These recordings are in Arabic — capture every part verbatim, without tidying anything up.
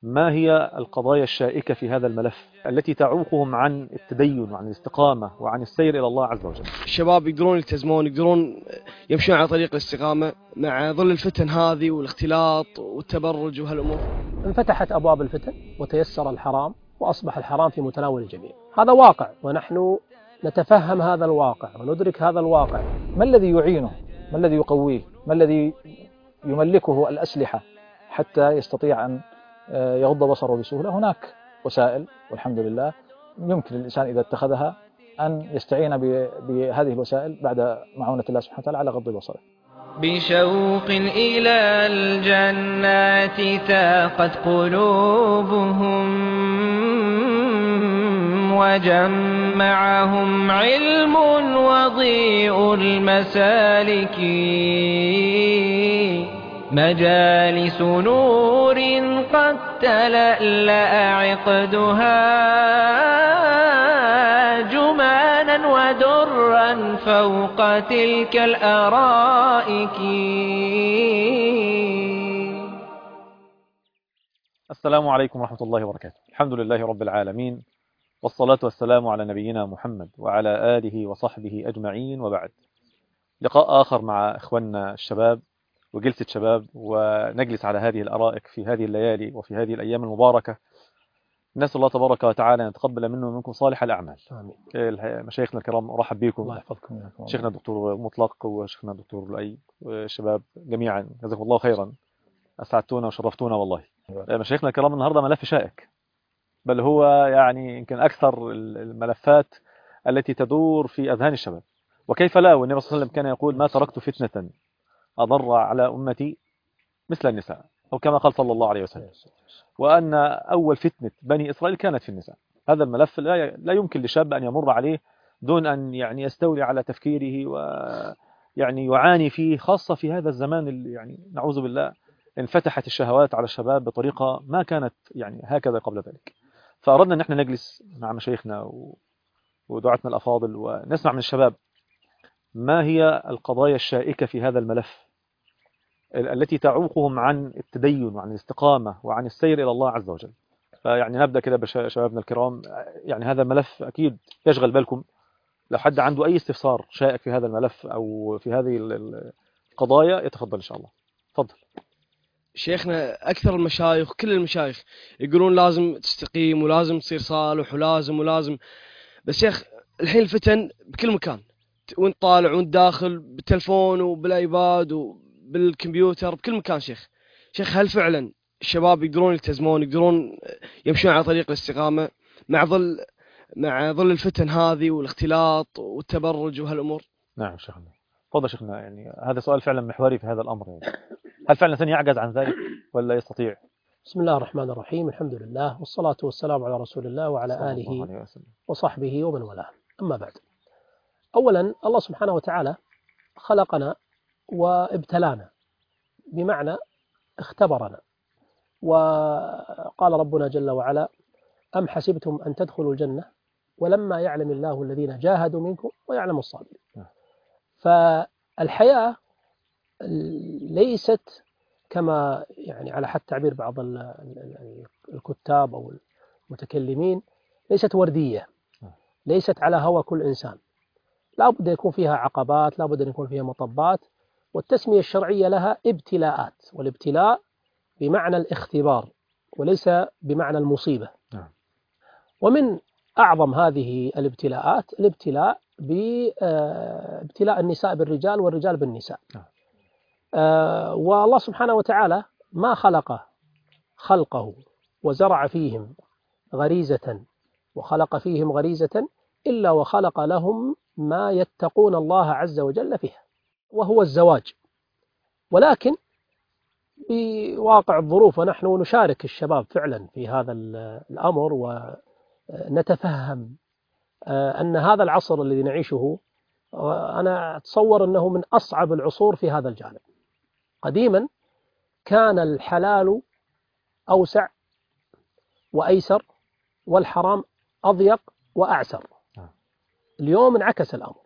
ما هي القضايا الشائكة في هذا الملف التي تعوقهم عن التدين وعن الاستقامة وعن السير إلى الله عز وجل؟ الشباب يقدرون يلتزمون، يقدرون يمشون على طريق الاستقامة مع ظل الفتن هذه والاختلاط والتبرج وهالأمور. انفتحت أبواب الفتن وتيسر الحرام وأصبح الحرام في متناول الجميع. هذا واقع ونحن نتفهم هذا الواقع وندرك هذا الواقع. ما الذي يعينه؟ ما الذي يقويه؟ ما الذي يملكه الأسلحة حتى يستطيع أن يغض بصره بسهولة؟ هناك وسائل والحمد لله يمكن الإنسان إذا اتخذها أن يستعين بهذه الوسائل بعد معونة الله سبحانه وتعالى على غض بصره. بشوق إلى الجنات تاقت قلوبهم وجمعهم علم وضيء المسالك مجالس نور قد تلألأ عقدها جمانا ودرا فوق تلك الأرائك. السلام عليكم ورحمة الله وبركاته. الحمد لله رب العالمين، والصلاة والسلام على نبينا محمد وعلى آله وصحبه أجمعين، وبعد. لقاء آخر مع إخواننا الشباب وجلسة شباب، ونجلس على هذه الأرائك في هذه الليالي وفي هذه الأيام المباركة. نسأل الله تبارك وتعالى أن يتقبل منه ومنكم صالح الأعمال. آمين. مشايخنا الكرام أرحب بكم. الله يحفظكم. شيخنا الدكتور مطلق وشيخنا الدكتور لؤي والشباب جميعا، جزاكم الله خيرا، أسعدتونا وشرفتونا والله. مشايخنا الكرام، النهاردة ملف شائك، بل هو يعني يمكن أكثر الملفات التي تدور في أذهان الشباب. وكيف لا، والنبي صلى الله عليه وسلم كان يقول: ما تركت فتنة أضر على أمتي مثل النساء، أو كما قال صلى الله عليه وسلم، وأن أول فتنة بني إسرائيل كانت في النساء. هذا الملف لا لا يمكن لشاب أن يمر عليه دون أن يعني يستولي على تفكيره ويعني يعاني فيه، خاصة في هذا الزمان اللي يعني نعوذ بالله انفتحت الشهوات على الشباب بطريقة ما كانت يعني هكذا قبل ذلك. فأردنا أن احنا نجلس مع مشايخنا ودعاتنا الأفاضل ونسمع من الشباب ما هي القضايا الشائكة في هذا الملف التي تعوقهم عن التدين وعن الاستقامة وعن السير إلى الله عز وجل. فيعني نبدأ كده بشبابنا الكرام. يعني هذا الملف أكيد يشغل بالكم. لو حد عنده أي استفسار شائك في هذا الملف أو في هذه القضايا يتفضل إن شاء الله. تفضل. شيخنا، أكثر المشايخ كل المشايخ يقولون لازم تستقيم ولازم تصير صالح ولازم ولازم، بس شيخ الحين الفتن بكل مكان، وانت طالع وانت داخل بالتلفون وبالايباد وبالكمبيوتر بكل مكان. شيخ شيخ هل فعلا الشباب يقدرون يلتزمون، يقدرون يمشون على طريق الاستقامة مع ظل مع ظل الفتن هذه والاختلاط والتبرج وهالأمور؟ نعم شيخنا، تفضل شيخنا. يعني هذا سؤال فعلا محوري في هذا الأمر. يعني هل فعلا الإنسان يعجز عن ذلك ولا يستطيع؟ بسم الله الرحمن الرحيم، الحمد لله والصلاة والسلام على رسول الله وعلى آله وصحبه ومن والاه. أما بعد، أولا الله سبحانه وتعالى خلقنا وابتلانا، بمعنى اختبرنا. وقال ربنا جل وعلا: أم حسبتم أن تدخلوا الجنة ولما يعلم الله الذين جاهدوا منكم ويعلم الصابرين. فالحياة ليست كما يعني على حد تعبير بعض الكتاب أو المتكلمين، ليست وردية، ليست على هوى كل إنسان. لا بد يكون فيها عقبات، لا بد أن يكون فيها مطبات. والتسمية الشرعية لها ابتلاءات، والابتلاء بمعنى الاختبار وليس بمعنى المصيبة. ومن أعظم هذه الابتلاءات الابتلاء بابتلاء النساء بالرجال والرجال بالنساء. والله سبحانه وتعالى ما خلق خلقه وزرع فيهم غريزة وخلق فيهم غريزة إلا وخلق لهم ما يتقون الله عز وجل فيها، وهو الزواج. ولكن بواقع الظروف، ونحن نشارك الشباب فعلا في هذا الأمر، ونتفهم أن هذا العصر الذي نعيشه أنا أتصور أنه من أصعب العصور في هذا الجانب. قديما كان الحلال أوسع وأيسر والحرام أضيق وأعسر. اليوم انعكس الأمر،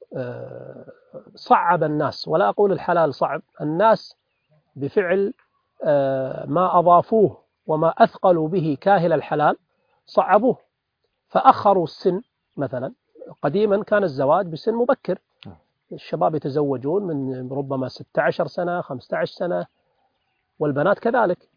صعب الناس، ولا أقول الحلال صعب، الناس بفعل ما أضافوه وما أثقلوا به كاهل الحلال صعبوه، فأخروا السن. مثلا قديما كان الزواج بسن مبكر، الشباب يتزوجون من ربما ستة عشر سنة خمسة عشر سنة، والبنات كذلك.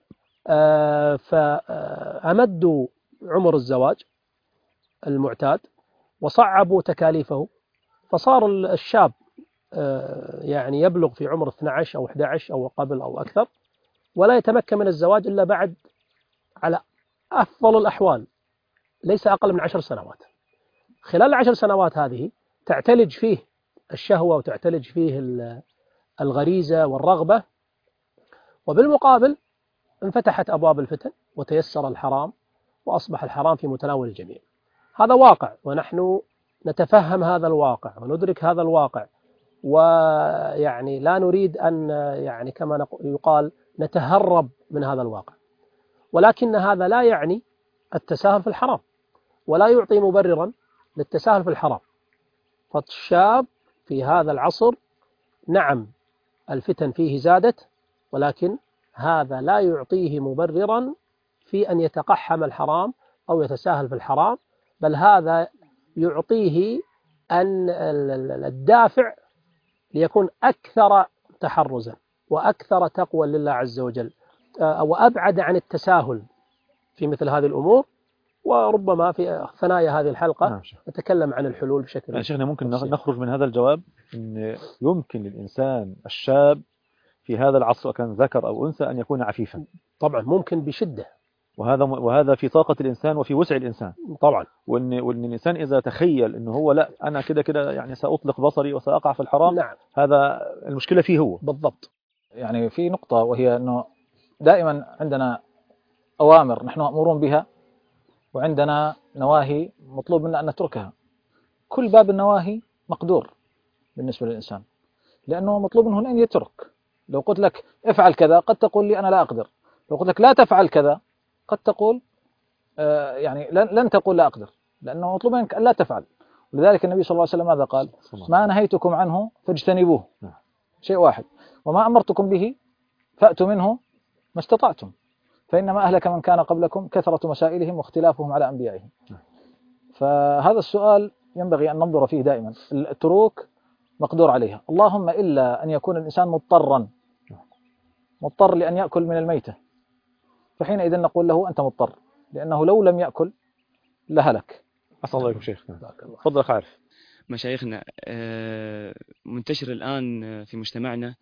آه فأمدوا عمر الزواج المعتاد وصعبوا تكاليفه، فصار الشاب آه يعني يبلغ في عمر اثني عشر أو أحد عشر أو قبل أو أكثر، ولا يتمكن من الزواج إلا بعد على أفضل الأحوال ليس أقل من عشر سنوات. خلال العشر سنوات هذه تعتلج فيه الشهوة وتعتلج فيه الغريزة والرغبة، وبالمقابل انفتحت أبواب الفتن وتيسر الحرام وأصبح الحرام في متناول الجميع. هذا واقع، ونحن نتفهم هذا الواقع وندرك هذا الواقع، ويعني لا نريد أن يعني كما يقال نتهرب من هذا الواقع، ولكن هذا لا يعني التساهل في الحرام، ولا يعطي مبررا للتساهل في الحرام. فالشاب في هذا العصر نعم الفتن فيه زادت، ولكن هذا لا يعطيه مبررا في أن يتقحم الحرام أو يتساهل في الحرام، بل هذا يعطيه أن الدافع ليكون أكثر تحرزا وأكثر تقوى لله عز وجل، وأبعد عن التساهل في مثل هذه الأمور. وربما في ثنايا هذه الحلقة نعم. نتكلم عن الحلول بشكل يعني شيخنا ممكن بسيط. نخرج من هذا الجواب أن يمكن للإنسان الشاب في هذا العصر كان ذكر أو أنثى أن يكون عفيفا. طبعا ممكن بشدة، وهذا وهذا في طاقة الإنسان وفي وسع الإنسان طبعا. وإن وإن الإنسان إذا تخيل إنه هو لا أنا كده كده يعني سأطلق بصري وسأقع في الحرام نعم. هذا المشكلة فيه هو بالضبط. يعني في نقطة، وهي أنه دائما عندنا أوامر نحن مأمورون بها، وعندنا نواهي مطلوب منا أن نتركها. كل باب النواهي مقدور بالنسبة للإنسان، لأنه مطلوب منه أن يترك. لو قلت لك افعل كذا قد تقول لي أنا لا أقدر، لو قلت لك لا تفعل كذا قد تقول آه يعني لن, لن تقول لا أقدر، لأنه مطلوب منك أن لا تفعل. ولذلك النبي صلى الله عليه وسلم ماذا قال؟ ما نهيتكم عنه فاجتنبوه، شيء واحد، وما أمرتكم به فأتوا منه ما استطعتم، فإنما أهلك من كان قبلكم كثرة مسائلهم واختلافهم على أنبيائهم. فهذا السؤال ينبغي أن ننظر فيه دائما. التروك مقدور عليها، اللهم إلا أن يكون الإنسان مضطرا مضطر لأن يأكل من الميتة، فحينئذ نقول له أنت مضطر، لأنه لو لم يأكل لهلك. أسأل الله عليكم شيخ. تفضل عارف. مشايخنا منتشر الآن في مجتمعنا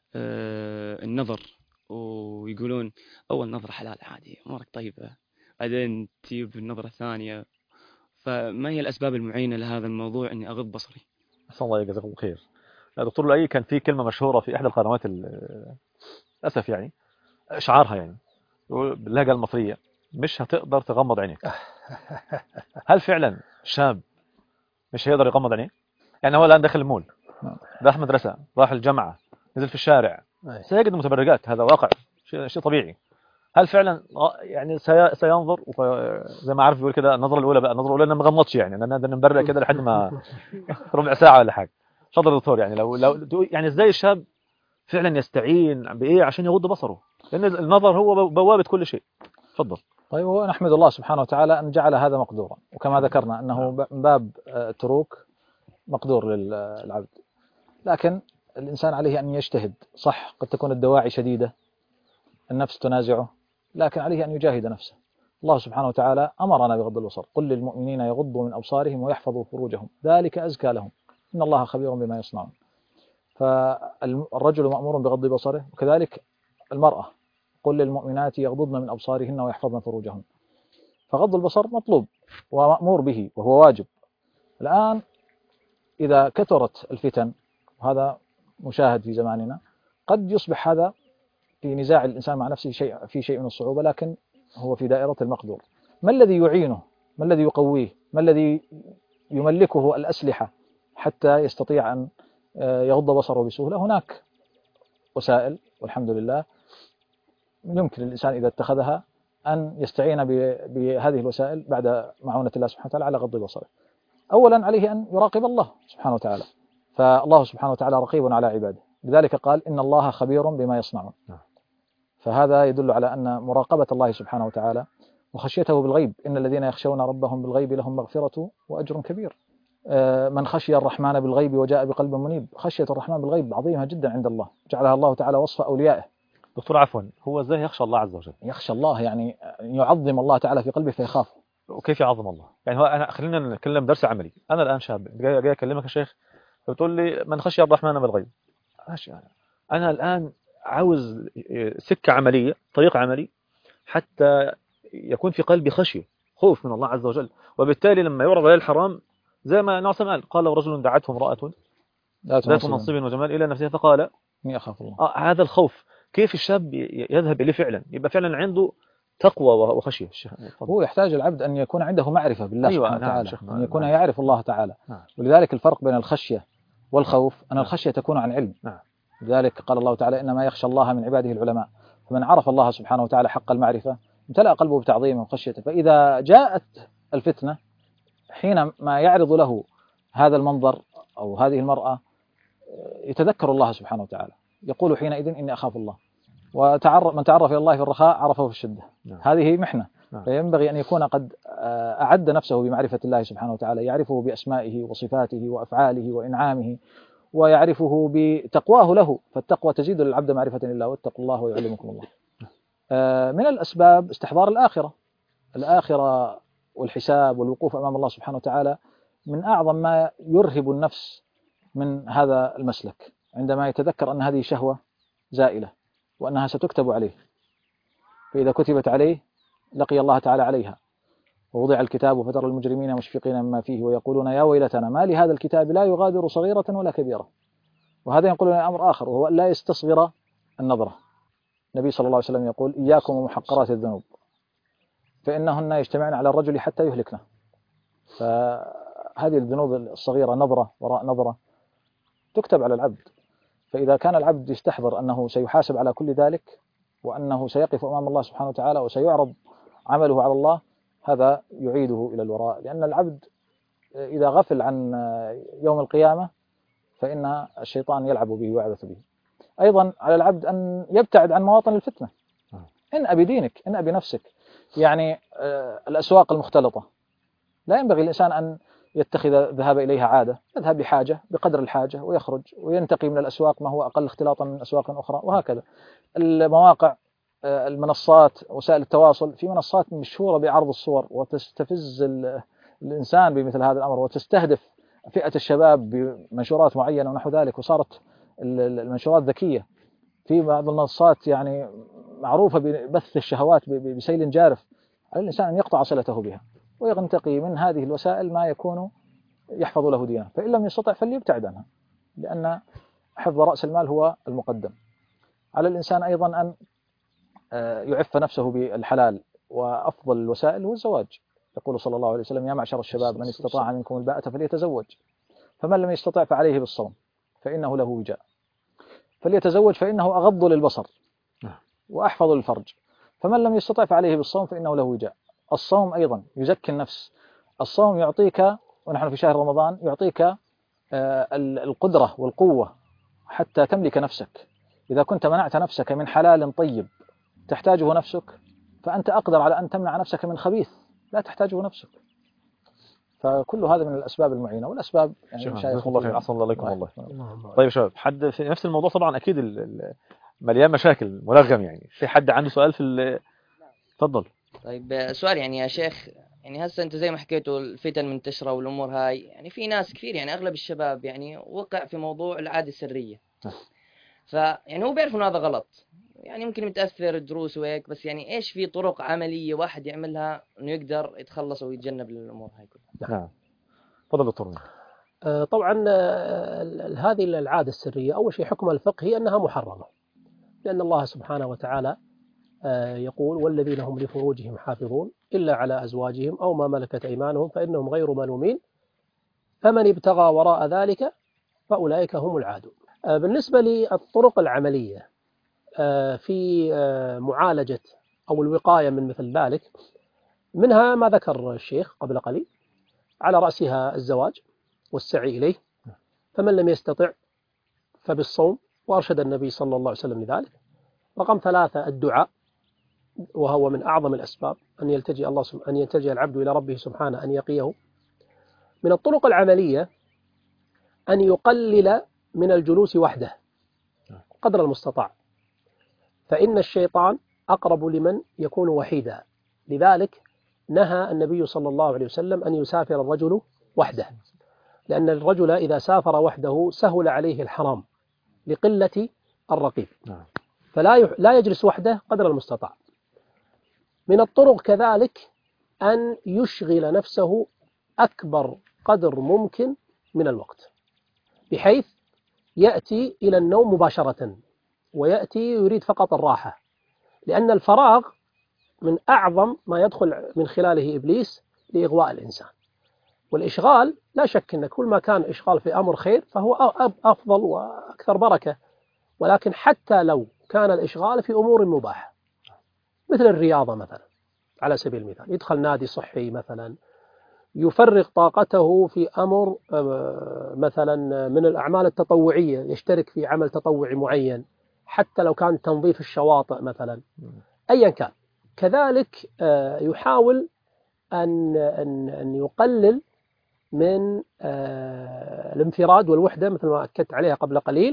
النظر، ويقولون أول نظرة حلال عادي أمورك طيبة، بعدين تجيب النظرة الثانية. فما هي الأسباب المعينة لهذا الموضوع أني أغض بصري؟ أسأل الله يجزاكم خير. دكتور لؤي كان في كلمة مشهورة في إحدى القنوات للأسف يعني شعارها يعني باللهجة المصرية مش هتقدر تغمض عينيك. هل فعلا شاب مش هيقدر يغمض عينيه؟ يعني هو الآن داخل المول، راح مدرسة، راح الجامعة، نزل في الشارع، سيجد متبرجات، هذا واقع شيء شيء طبيعي. هل فعلا يعني سينظر زي ما عارف بيقول كده النظرة الأولى بقى النظرة الأولى أنا ما غمضتش يعني أنا ده نبرق كده لحد ما ربع ساعة ولا حاجة. شاطر دكتور. يعني لو لو يعني إزاي الشاب فعلا يستعين بإيه عشان يغض بصره؟ لأن النظر هو بوابة كل شيء. تفضل. طيب، هو نحمد الله سبحانه وتعالى أن جعل هذا مقدورا، وكما ذكرنا أنه باب تروك مقدور للعبد، لكن الإنسان عليه أن يجتهد. صح قد تكون الدواعي شديدة، النفس تنازعه، لكن عليه أن يجاهد نفسه. الله سبحانه وتعالى أمرنا بغض البصر، قل للمؤمنين يغضوا من أبصارهم ويحفظوا فروجهم ذلك أزكى لهم إن الله خبير بما يصنعون. فالرجل مأمور بغض بصره، وكذلك المرأة قل للمؤمنات يغضضن من أبصارهن ويحفظن فروجهن. فغض البصر مطلوب ومأمور به وهو واجب. الآن إذا كثرت الفتن، وهذا مشاهد في زماننا، قد يصبح هذا في نزاع الإنسان مع نفسه شيء في شيء من الصعوبة، لكن هو في دائرة المقدور. ما الذي يعينه؟ ما الذي يقويه؟ ما الذي يملكه الأسلحة حتى يستطيع أن يغض بصره بسهولة؟ هناك وسائل والحمد لله يمكن الإنسان إذا اتخذها أن يستعين بهذه الوسائل بعد معونة الله سبحانه وتعالى على غض بصره. أولا عليه أن يراقب الله سبحانه وتعالى، فالله سبحانه وتعالى رقيب على عباده، لذلك قال إن الله خبير بما يصنعون. فهذا يدل على أن مراقبة الله سبحانه وتعالى وخشيته بالغيب، إن الذين يخشون ربهم بالغيب لهم مغفرة وأجر كبير. من خشي الرحمن بالغيب وجاء بقلب منيب، خشية الرحمن بالغيب عظيمة جدا عند الله، جعلها الله تعالى وصف أوليائه. دكتور عفوا، هو ازاي يخشى الله عز وجل؟ يخشى الله يعني يعظم الله تعالى في قلبه فيخافه. وكيف يعظم الله؟ يعني هو أنا خلينا نتكلم درس عملي. أنا الآن شاب جاي, جاي أكلمك يا شيخ، بتقول لي من خشي الرحمن بالغيب. أنا الآن عاوز سكة عملية، طريق عملي، حتى يكون في قلبي خشية، خوف من الله عز وجل. وبالتالي لما يعرض عليه الحرام، زي ما نعم قال قال رجل دعته امرأة ذات منصب وجمال إلى نفسها فقال إني أخاف الله. آه هذا الخوف كيف الشاب يذهب إليه فعلا؟ يبقى فعلا عنده تقوى وخشية. هو يحتاج العبد أن يكون عنده معرفة بالله أيوة سبحانه نعم وتعالى، نعم أن يكون نعم يعرف الله تعالى. نعم. ولذلك الفرق بين الخشية والخوف أن نعم. الخشية تكون عن علم. نعم. لذلك قال الله تعالى إنما يخشى الله من عباده العلماء. فمن عرف الله سبحانه وتعالى حق المعرفة امتلأ قلبه بتعظيمه وخشيته. فإذا جاءت الفتنة حينما يعرض له هذا المنظر أو هذه المرأة يتذكر الله سبحانه وتعالى، يقول حينئذ إني أخاف الله. وتعرف من تعرف إلى الله في الرخاء عرفه في الشدة. نعم. هذه محنة. نعم. فينبغي أن يكون قد أعد نفسه بمعرفة الله سبحانه وتعالى، يعرفه بأسمائه وصفاته وأفعاله وإنعامه، ويعرفه بتقواه له. فالتقوى تزيد للعبد معرفة لله، واتقوا الله ويعلمكم الله. من الأسباب استحضار الآخرة. الآخرة والحساب والوقوف أمام الله سبحانه وتعالى من أعظم ما يرهب النفس من هذا المسلك، عندما يتذكر أن هذه شهوة زائلة وأنها ستكتب عليه، فإذا كتبت عليه لقي الله تعالى عليها. ووضع الكتاب فترى المجرمين مشفقين مما فيه ويقولون يا ويلتنا ما لهذا الكتاب لا يغادر صغيرة ولا كبيرة. وهذا ينقلنا أمر آخر، وهو لا يستصغر النظرة. النبي صلى الله عليه وسلم يقول إياكم ومحقرات الذنوب فإنهن يجتمعن على الرجل حتى يهلكنه. فهذه الذنوب الصغيرة نظرة وراء نظرة تكتب على العبد. فإذا كان العبد يستحضر أنه سيحاسب على كل ذلك، وأنه سيقف أمام الله سبحانه وتعالى وسيعرض عمله على الله، هذا يعيده إلى الوراء. لأن العبد إذا غفل عن يوم القيامة فإن الشيطان يلعب به ويعبث به. أيضا على العبد أن يبتعد عن مواطن الفتنة. إن أبي دينك، إن أبي نفسك. يعني الأسواق المختلطة لا ينبغي الإنسان أن يتخذ الذهاب إليها عادة، يذهب لحاجة بقدر الحاجة ويخرج وينتقي من الأسواق ما هو أقل اختلاطا من أسواق أخرى، وهكذا. المواقع، المنصات، وسائل التواصل، في منصات مشهورة بعرض الصور وتستفز الإنسان بمثل هذا الأمر، وتستهدف فئة الشباب بمنشورات معينة ونحو ذلك، وصارت المنشورات ذكية. في بعض المنصات يعني معروفة ببث الشهوات بسيل جارف، على الإنسان أن يقطع صلته بها وينتقي من هذه الوسائل ما يكون يحفظ له دينه، فإن لم يستطع فليبتعد عنها، لأن حفظ رأس المال هو المقدم. على الإنسان أيضا أن يعف نفسه بالحلال، وأفضل الوسائل هو الزواج. يقول صلى الله عليه وسلم يا معشر الشباب من استطاع منكم الباءة فليتزوج، فمن لم يستطع فعليه بالصوم فإنه له وجاء، فليتزوج فإنه أغض للبصر وأحفظ للفرج، فمن لم يستطع فعليه بالصوم فإنه له وجاء. الصوم أيضا يزكي النفس. الصوم يعطيك، ونحن في شهر رمضان، يعطيك القدرة والقوة حتى تملك نفسك. إذا كنت منعت نفسك من حلال طيب تحتاجه نفسك، فأنت أقدر على أن تمنع نفسك من خبيث لا تحتاجه نفسك. فكل هذا من الأسباب المعينة والأسباب يعني جزاكم الله خير. أحسن الله عليكم والله. الله. طيب شباب، حد في نفس الموضوع طبعا أكيد مليان مشاكل ملغم، يعني في حد عنده سؤال في؟ تفضل. طيب سؤال يعني يا شيخ، يعني هسه انت زي ما حكيتوا الفتن منتشره والامور هاي، يعني في ناس كثير يعني اغلب الشباب يعني وقع في موضوع العاده السريه. فيعني هو بيعرف انه هذا غلط، يعني ممكن متاثر دروس وهيك، بس يعني ايش في طرق عمليه واحد يعملها انه يقدر يتخلص ويتجنب الامور هاي كلها؟ نعم. تفضل دكتور. طبعا هذه العاده السريه اول شيء حكم الفقهي انها محرمه، لان الله سبحانه وتعالى يقول والذين هم لفروجهم حافظون إلا على أزواجهم أو ما ملكت أيمانهم فإنهم غير ملومين فمن ابتغى وراء ذلك فأولئك هم العادون. بالنسبة للطرق العملية في معالجة أو الوقاية من مثل ذلك، منها ما ذكر الشيخ قبل قليل، على رأسها الزواج والسعي إليه، فمن لم يستطع فبالصوم، وأرشد النبي صلى الله عليه وسلم لذلك. رقم ثلاثة الدعاء، وهو من أعظم الأسباب أن يلتجئ الله أن يلتجئ العبد إلى ربه سبحانه أن يقيه. من الطرق العملية أن يقلل من الجلوس وحده قدر المستطاع، فإن الشيطان أقرب لمن يكون وحيدا، لذلك نهى النبي صلى الله عليه وسلم أن يسافر الرجل وحده، لأن الرجل إذا سافر وحده سهل عليه الحرام لقلة الرقيب، فلا لا يجلس وحده قدر المستطاع. من الطرق كذلك أن يشغل نفسه أكبر قدر ممكن من الوقت، بحيث يأتي إلى النوم مباشرة ويأتي يريد فقط الراحة، لأن الفراغ من أعظم ما يدخل من خلاله إبليس لإغواء الإنسان. والإشغال لا شك أن كل ما كان إشغال في أمر خير فهو أفضل وأكثر بركة، ولكن حتى لو كان الإشغال في أمور مباحة مثل الرياضة مثلا على سبيل المثال، يدخل نادي صحي مثلا، يفرغ طاقته في أمر مثلا من الأعمال التطوعية، يشترك في عمل تطوعي معين حتى لو كان تنظيف الشواطئ مثلا، أيا كان. كذلك يحاول أن أن أن يقلل من الانفراد والوحدة مثل ما أكدت عليها قبل قليل.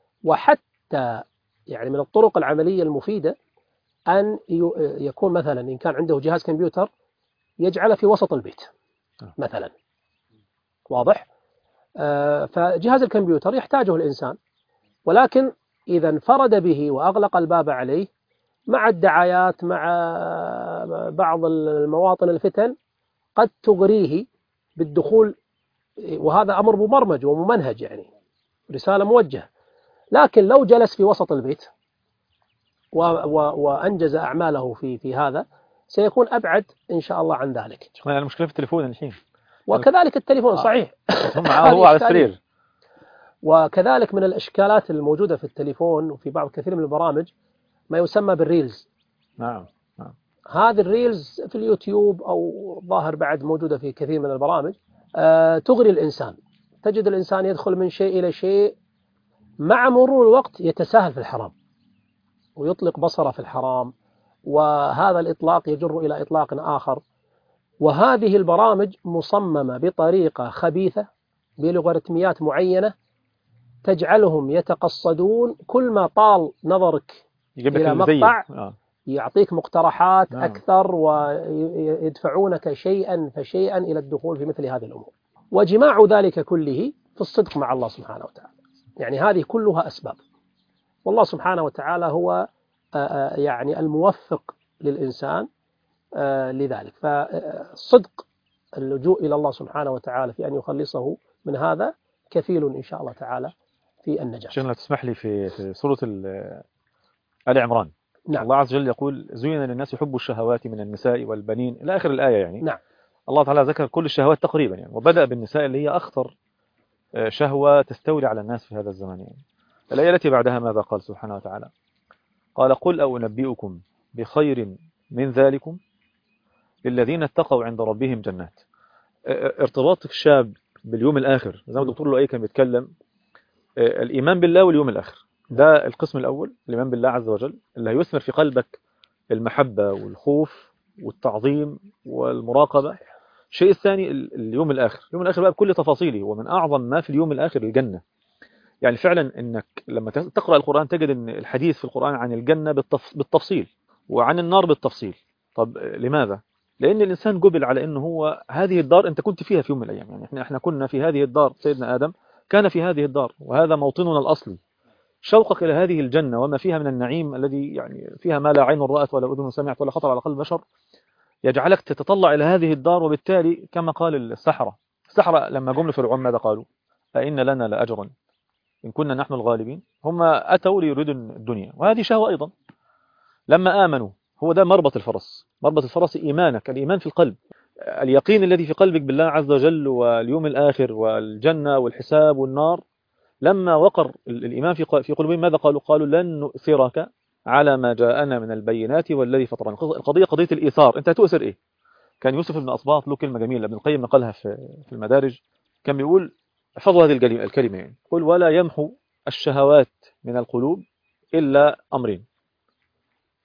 وحتى يعني من الطرق العملية المفيدة أن يكون مثلا إن كان عنده جهاز كمبيوتر يجعله في وسط البيت مثلا، واضح؟ فجهاز الكمبيوتر يحتاجه الإنسان، ولكن إذا انفرد به وأغلق الباب عليه مع الدعايات مع بعض المواطن الفتن قد تغريه بالدخول، وهذا أمر مبرمج وممنهج يعني رسالة موجهة. لكن لو جلس في وسط البيت و و وأنجز أعماله في في هذا سيكون أبعد إن شاء الله عن ذلك. يعني المشكلة في التليفون الحين، وكذلك التليفون صحيح معه هو على السرير. وكذلك من الإشكالات الموجودة في التليفون وفي بعض كثير من البرامج ما يسمى بالريلز. نعم نعم. هذه الريلز في اليوتيوب أو ظاهر بعد موجودة في كثير من البرامج، أه تغري الإنسان. تجد الإنسان يدخل من شيء إلى شيء، مع مرور الوقت يتساهل في الحرام ويطلق بصره في الحرام، وهذا الإطلاق يجر إلى إطلاق آخر. وهذه البرامج مصممة بطريقة خبيثة بلوغاريتميات معينة تجعلهم يتقصدون كل ما طال نظرك إلى مقطع آه. يعطيك مقترحات آه. أكثر ويدفعونك شيئا فشيئا إلى الدخول في مثل هذه الأمور. وجماع ذلك كله في الصدق مع الله سبحانه وتعالى، يعني هذه كلها أسباب، والله سبحانه وتعالى هو يعني الموفق للإنسان لذلك. فالصدق اللجوء إلى الله سبحانه وتعالى في أن يخلصه من هذا كفيل إن شاء الله تعالى في النجاة. شيخنا تسمح لي في في سورة آل عمران، نعم. الله عز وجل يقول: زين للناس حب الشهوات من النساء والبنين إلى آخر الآية يعني. نعم. الله تعالى ذكر كل الشهوات تقريبا يعني، وبدأ بالنساء اللي هي أخطر شهوة تستولي على الناس في هذا الزمان يعني. الآية التي بعدها ماذا قال سبحانه وتعالى؟ قال: قل أو أنبئكم بخير من ذلكم للذين اتقوا عند ربهم جنات. ارتباط الشاب باليوم الآخر زي ما الدكتور لؤي كان بيتكلم، الإيمان بالله واليوم الآخر ده القسم الأول، الإيمان بالله عز وجل اللي هيثمر في قلبك المحبة والخوف والتعظيم والمراقبة. الشيء الثاني اليوم الآخر، اليوم الآخر بقى بكل تفاصيله، ومن أعظم ما في اليوم الآخر الجنة. يعني فعلا إنك لما تقرأ القرآن تجد إن الحديث في القرآن عن الجنة بالتفصيل وعن النار بالتفصيل. طب لماذا؟ لأن الإنسان جبل على إنه هو هذه الدار أنت كنت فيها في يوم من الأيام، يعني إحنا إحنا كنا في هذه الدار، سيدنا آدم كان في هذه الدار وهذا موطننا الأصلي. شوقك إلى هذه الجنة وما فيها من النعيم الذي يعني فيها ما لا عين رأت ولا أذن سمعت ولا خطر على قلب بشر، يجعلك تتطلع إلى هذه الدار. وبالتالي كما قال السحرة السحرة لما جم لفرعون ماذا قالوا؟ أئن لنا لأجرا إن كنا نحن الغالبين. هم أتوا ليريدوا الدنيا، وهذه شهوة أيضا. لما آمنوا، هو ده مربط الفرس، مربط الفرس إيمانك، الإيمان في القلب، اليقين الذي في قلبك بالله عز وجل واليوم الآخر والجنة والحساب والنار. لما وقر الإيمان في في قلوبهم ماذا قالوا؟ قالوا لن نؤثرك على ما جاءنا من البينات والذي فطرنا. القضية قضية الإيثار، أنت هتؤثر إيه؟ كان يوسف بن أصباط له كلمة جميلة ابن القيم نقلها في في المدارج، كان بيقول احفظوا هذه الكلمة يعني، قل: ولا يمحو الشهوات من القلوب إلا أمرين: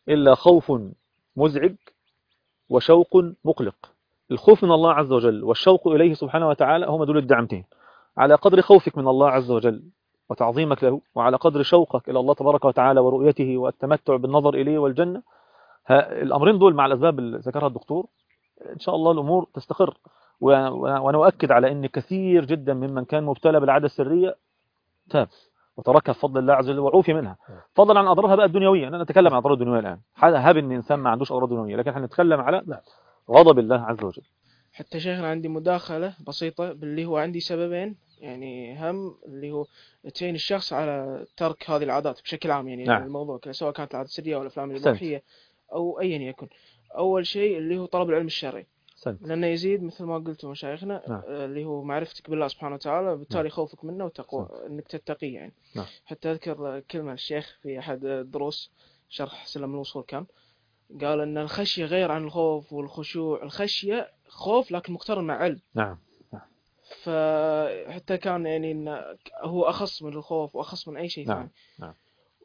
إلا خوف مزعج وشوق مقلق. الخوف من الله عز وجل والشوق إليه سبحانه وتعالى هما دول الدعمتين. على قدر خوفك من الله عز وجل وتعظيمك له، وعلى قدر شوقك إلى الله تبارك وتعالى ورؤيته والتمتع بالنظر إليه والجنة، الأمرين دول مع الأسباب اللي ذكرها الدكتور إن شاء الله الأمور تستقر. وأنا أؤكد على أن كثير جدا ممن كان مبتلى بالعادة السرية تاب وتركها بفضل الله عز وجل وعوفي منها، فضلا عن أضرارها بقى الدنيوية. أنا نتكلم عن أضرار الدنيوية الآن، هذا إن إنسان ما عندوش أضرار دنيوية، لكن احنا نتكلم على غضب الله عز وجل. حتى شيخنا عندي مداخلة بسيطة باللي هو عندي سببين يعني هم، اللي هو تعين الشخص على ترك هذه العادات بشكل عام يعني. نعم. الموضوع سواء كانت العادة السرية أو الأفلام الإباحية أو أيا يكن. أول شيء اللي هو طلب العلم الشرعي، سنت. لأنه يزيد مثل ما قلتوا مشايخنا. نعم. اللي هو معرفتك بالله سبحانه وتعالى، بالتالي نعم. خوفك منه وتقوى إنك تتقيه يعني. نعم. حتى أذكر كلمة الشيخ في أحد الدروس شرح سلم الوصول كان قال أن الخشية غير عن الخوف والخشوع. الخشية خوف لكن مقترن مع علم. نعم. فحتى كان يعني إنه هو أخص من الخوف وأخص من أي شيء نعم. ثاني. نعم.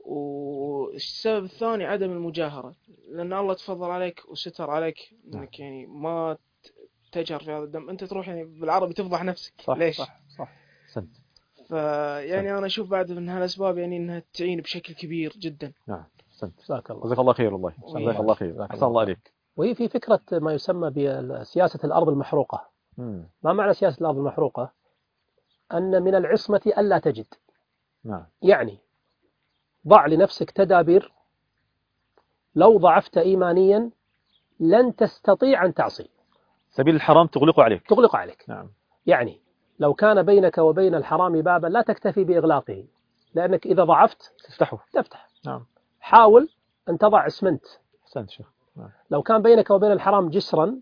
والسبب الثاني عدم المجاهرة، لأن الله تفضل عليك وستر عليك إنك يعني ما تجهر في هذا الدم. أنت تروح يعني بالعربي تفضح نفسك. صح. ليش؟ صح. صح. سنت. فيعني أنا أشوف بعد من هالأسباب يعني إنها تعين بشكل كبير جدا. نعم. سنت. جزاك الله. جزاك الله خير والله. جزاك الله خير. أحسن الله عليك. وهي في فكرة ما يسمى بسياسة الأرض المحروقة. مم. ما معنى سياسة الأرض المحروقة؟ أن من العصمة ألا تجد. نعم. يعني ضع لنفسك تدابير لو ضعفت إيمانيا لن تستطيع أن تعصي. سبيل الحرام تغلق عليك. تغلق عليك. نعم. يعني لو كان بينك وبين الحرام بابا لا تكتفي بإغلاقه، لأنك إذا ضعفت تفتحه. تفتح. نعم. حاول أن تضع اسمنت. أحسنت شيخ. نعم. لو كان بينك وبين الحرام جسرا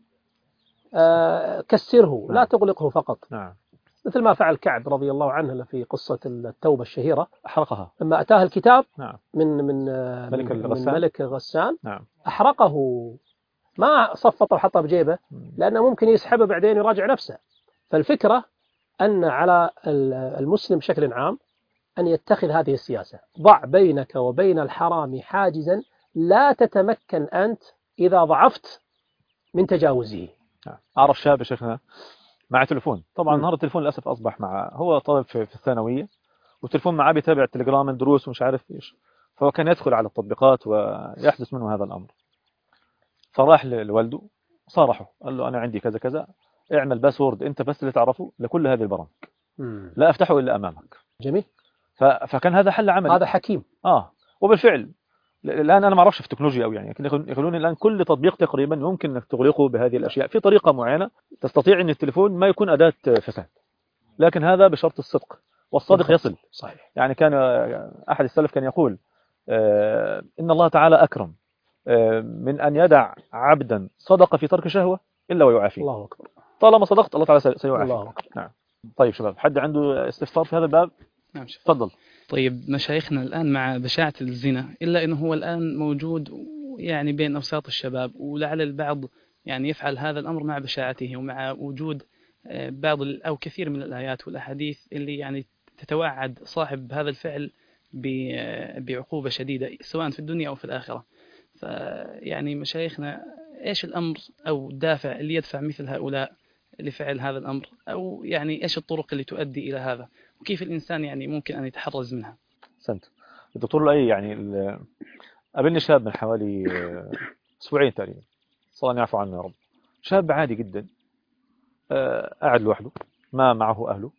آه كسره. نعم. لا تغلقه فقط. نعم. مثل ما فعل كعب رضي الله عنه في قصة التوبة الشهيرة، أحرقها لما أتاه الكتاب. نعم. من من ملك من غسان. ملك غسان. نعم. أحرقه، ما صفطه وحطه بجيبه، لأنه ممكن يسحبه بعدين يراجع نفسه. فالفكرة أن على المسلم بشكل عام أن يتخذ هذه السياسة. ضع بينك وبين الحرام حاجزا لا تتمكن أنت إذا ضعفت من تجاوزه. أعرف شاب شيخنا مع تليفون، طبعا م. النهارده التليفون للأسف أصبح مع هو طالب في, في الثانوية، والتليفون معاه بيتابع التليجرام الدروس ومش عارف إيش، فهو كان يدخل على التطبيقات ويحدث منه هذا الأمر. فراح لوالده صارحه، قال له أنا عندي كذا كذا، اعمل باسورد أنت بس اللي تعرفه لكل هذه البرامج، م. لا أفتحه إلا أمامك. جميل. فكان هذا حل عملي. هذا حكيم. آه وبالفعل الآن أنا ما أعرفش في التكنولوجيا أو يعني يقولون الآن كل تطبيق تقريبا يمكن أنك تغلقه بهذه الأشياء في طريقة معينة تستطيع أن التليفون ما يكون أداة فساد، لكن هذا بشرط الصدق، والصادق يصل. صحيح. يعني كان أحد السلف كان يقول إن الله تعالى أكرم من أن يدع عبدا صدق في ترك شهوة إلا ويعافيه. الله أكبر. طالما صدقت الله تعالى سيعافيك. الله أكبر. نعم. طيب شباب، حد عنده استفسار في هذا الباب؟ نعم شيخ. تفضل. طيب مشايخنا الآن مع بشاعة الزنا، إلا أنه هو الآن موجود يعني بين أوساط الشباب، ولعل البعض يعني يفعل هذا الأمر مع بشاعته ومع وجود بعض أو كثير من الآيات والأحاديث اللي يعني تتوعد صاحب هذا الفعل بعقوبة شديدة سواء في الدنيا أو في الآخرة. فيعني مشايخنا إيش الأمر أو الدافع اللي يدفع مثل هؤلاء لفعل هذا الأمر، أو يعني إيش الطرق اللي تؤدي إلى هذا، وكيف الإنسان يعني ممكن أن يتحرز منها؟ سنت الدكتور لؤي، يعني قابلني شاب من حوالي أسبوعين تقريبا، صلى الله يعفو عنه يا رب. شاب عادي جدا، قاعد لوحده ما معه أهله،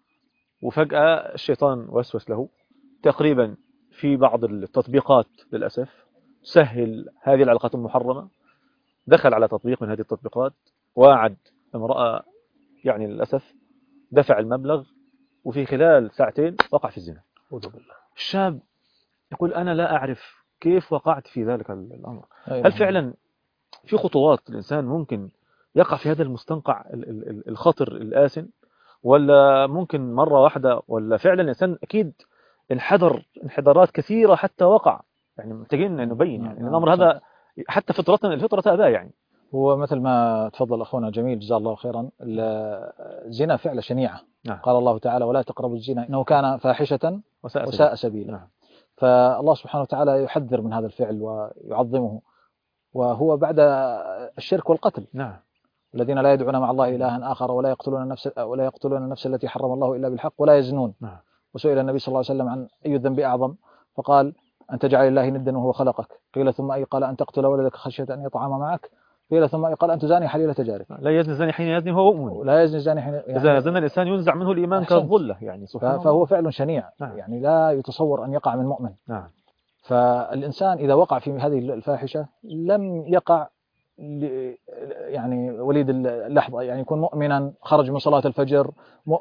وفجأة الشيطان وسوس له تقريبا في بعض التطبيقات للأسف سهل هذه العلاقات المحرمة. دخل على تطبيق من هذه التطبيقات، واعد امرأة، يعني للأسف دفع المبلغ، وفي خلال ساعتين وقع في الزنا. الشاب يقول أنا لا أعرف كيف وقعت في ذلك الأمر. هل فعلا في خطوات الإنسان ممكن يقع في هذا المستنقع الخطر الآسن، ولا ممكن مرة واحدة، ولا فعلا الإنسان أكيد انحدر انحدارات كثيرة حتى وقع؟ يعني محتاجين أن نبين يعني الأمر هذا حتى فطرتنا الفطرة أباه. يعني هو مثل ما تفضل أخونا جميل جزاه الله خيرا، الزنا فعل شنيعة. نعم. قال الله تعالى ولا تقربوا الزنا إنه كان فاحشة وساء, وساء سبيلا. نعم. فالله سبحانه وتعالى يحذر من هذا الفعل ويعظمه، وهو بعد الشرك والقتل. نعم. الذين لا يدعون مع الله إلها آخر ولا يقتلون النفس ولا يقتلون النفس التي حرم الله إلا بالحق ولا يزنون. نعم. وسئل النبي صلى الله عليه وسلم عن أي الذنب أعظم، فقال أن تجعل الله ندا وهو خلقك. قيل ثم أي؟ قال أن تقتل ولدك خشية أن يطعم معك. قيل ثم أي؟ قال أن تزاني حليلة جارك. لا يزني الزاني حين يزني وهو مؤمن. لا يزني الزاني حين يعني إذا زنى الإنسان ينزع منه الإيمان كالظلة يعني سبحان الله. فهو فعل شنيع. نعم. يعني لا يتصور أن يقع من مؤمن. نعم. فالإنسان إذا وقع في هذه الفاحشة لم يقع يعني وليد اللحظة، يعني يكون مؤمنا خرج من صلاة الفجر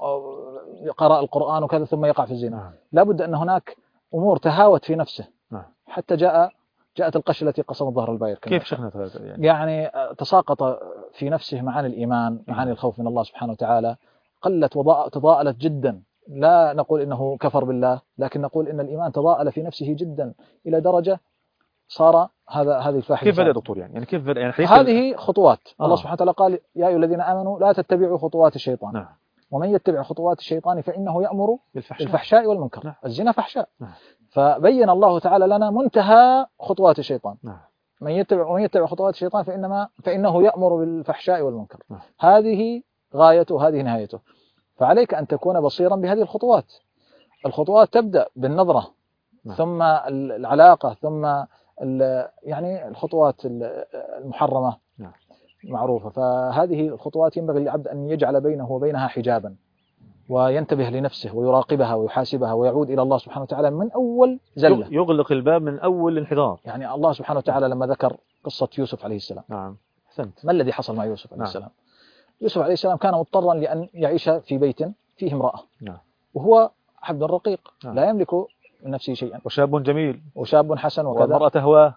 قرأ القرآن وكذا ثم يقع في الزنا. نعم. لا بد أن هناك أمور تهاوت في نفسه. نعم. حتى جاء جاءت القش التي قصمت ظهر البعير. كيف شيخنا يعني؟ يعني تساقط في نفسه معاني الإيمان، معاني الخوف من الله سبحانه وتعالى، قلت وتضاءلت جدا. لا نقول إنه كفر بالله، لكن نقول إن الإيمان تضاءل في نفسه جدا إلى درجة صار هذا هذه الفاحشة. كيف بدأ يا دكتور يعني؟ يعني كيف بدأ يعني؟ هذه خطوات. آه. الله سبحانه وتعالى قال يا أيها الذين آمنوا لا تتبعوا خطوات الشيطان. نعم. ومن يتبع خطوات الشيطان فإنه يأمر بالفحشاء, بالفحشاء والمنكر. نعم. الزنا فحشاء. نعم. فبين الله تعالى لنا منتهى خطوات الشيطان. نعم. من يتبع ومن يتبع خطوات الشيطان فإنما فإنه يأمر بالفحشاء والمنكر. نعم. هذه غايته، هذه نهايته. فعليك أن تكون بصيرا بهذه الخطوات. الخطوات تبدأ بالنظرة. نعم. ثم العلاقة، ثم يعني الخطوات المحرمة. نعم. معروفة. فهذه الخطوات ينبغي للعبد أن يجعل بينه وبينها حجابا، وينتبه لنفسه ويراقبها ويحاسبها ويعود إلى الله سبحانه وتعالى من أول زلة. يغلق الباب من أول الانحدار. يعني الله سبحانه وتعالى لما ذكر قصة يوسف عليه السلام. نعم. أحسنت. ما الذي حصل مع يوسف عليه نعم. السلام؟ يوسف عليه السلام كان مضطرا لأن يعيش في بيت فيه امرأة. نعم. وهو عبد رقيق. نعم. لا يملك من نفسه شيئا. وشاب جميل. وشاب حسن وكذا. والمرأة تهواه.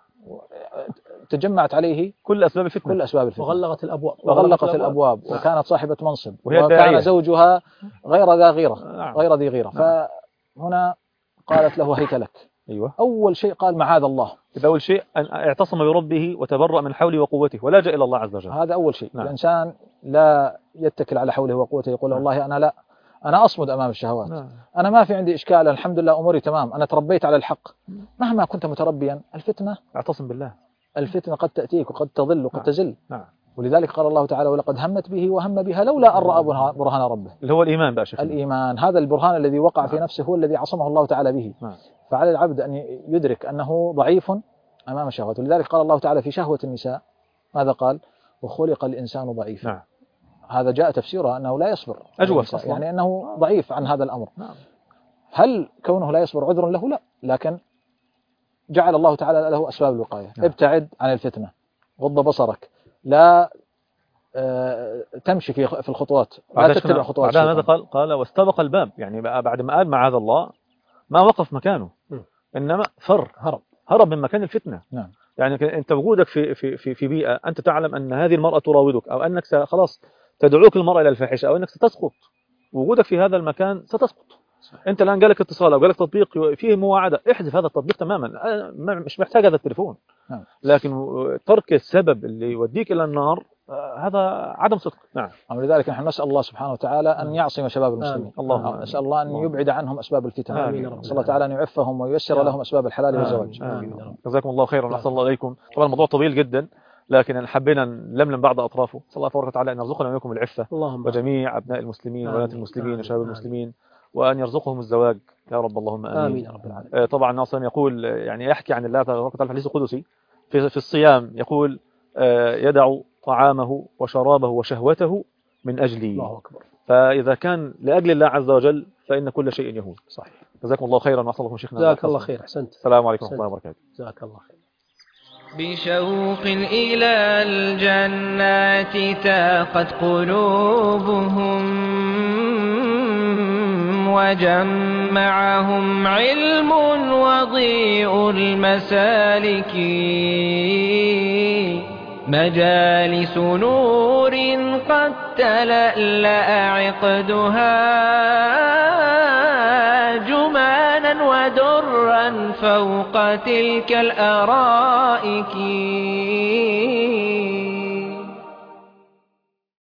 تجمعت عليه كل أسباب الفتنة. كل أسباب الفتنة. وغلقت الأبواب. وغلقت الأبواب. وكانت صاحبة منصب. وهي وكان زوجها غير ذا غيرة. نعم. غير ذي غيرة. نعم. فهنا قالت له هيت لك. أيوة. أول شيء قال معاذ الله. إذا أول شيء أن اعتصم بربه وتبرأ من حوله وقوته ولجأ إلى الله عز وجل. هذا أول شيء. نعم. الإنسان لا يتكل على حوله وقوته، يقول نعم. والله أنا لا أنا أصمد أمام الشهوات. نعم. أنا ما في عندي إشكال، الحمد لله أموري تمام، أنا تربيت على الحق. مهما كنت متربيا الفتنة اعتصم بالله. الفتنة قد تأتيك وقد تضل وقد نعم. تزل. نعم. ولذلك قال الله تعالى ولقد همت به وهم بها لولا أن رأى برهان ربه. اللي هو الإيمان بقى شيخنا. الإيمان، هذا البرهان الذي وقع نعم. في نفسه هو الذي عصمه الله تعالى به. نعم. فعلى العبد أن يدرك أنه ضعيف أمام شهوته. لذلك قال الله تعالى في شهوة النساء ماذا قال؟ وخلق الإنسان ضعيفا. نعم. هذا جاء تفسيره أنه لا يصبر أجوف أصلا. يعني أنه ضعيف عن هذا الأمر. نعم. هل كونه لا يصبر عذر له؟ لا، لكن جعل الله تعالى له أسباب الوقاية. نعم. ابتعد عن الفتنة، غض بصرك، لا آه تمشي في في الخطوات، لا تتبع خطوات. بعد ماذا قال؟ قال واستبق الباب. يعني بقى بعد ما قال معاذ الله ما وقف مكانه، م. إنما فر هرب هرب من مكان الفتنة. نعم. يعني أنت وجودك في في في في بيئة أنت تعلم أن هذه المرأة تراودك، أو أنك خلاص تدعوك المرأة إلى الفاحشة، أو أنك ستسقط. وجودك في هذا المكان ستسقط. صحيح. أنت الآن جالك اتصال أو جالك تطبيق فيه مواعدة، احذف هذا التطبيق تماما، مش محتاج هذا التليفون. نعم. لكن ترك السبب اللي يوديك إلى النار هذا عدم صدق. نعم. ولذلك نحن نسأل الله سبحانه وتعالى أن يعصم شباب المسلمين. اللهم نسأل الله أن الله. يبعد عنهم أسباب الفتن. آمين. نسأل الله تعالى أن يعفهم وييسر آمين. لهم أسباب الحلال والزواج. جزاكم الله خيرا. أحسن الله إليكم. طبعا الموضوع طويل جدا، لكن حبينا نلملم بعض أطرافه. صلى الله تبارك وتعالى أن يرزقنا وإياكم العفة، وجميع أبناء المسلمين وبنات المسلمين وشباب المسلمين، وأن يرزقهم الزواج يا رب اللهم آمين. آمين يا رب العالمين. طبعا ناصر يقول يعني يحكي عن الله تبارك وتعالى في الحديث القدسي في في الصيام، يقول يدع طعامه وشرابه وشهوته من أجلي. الله أكبر. فإذا كان لأجل الله عز وجل فإن كل شيء يهون. صحيح. جزاكم الله خيرا وأحسن لكم شيخنا. جزاك الله خير. أحسنت. السلام عليكم ورحمة الله وبركاته. جزاك الله خير. بشوق إلى الجنات تاقت قلوبهم وجمعهم علم وضيء المسالك مجالس نور قد تلألأ عقدها جمانا ودرا فوق تلك الأرائك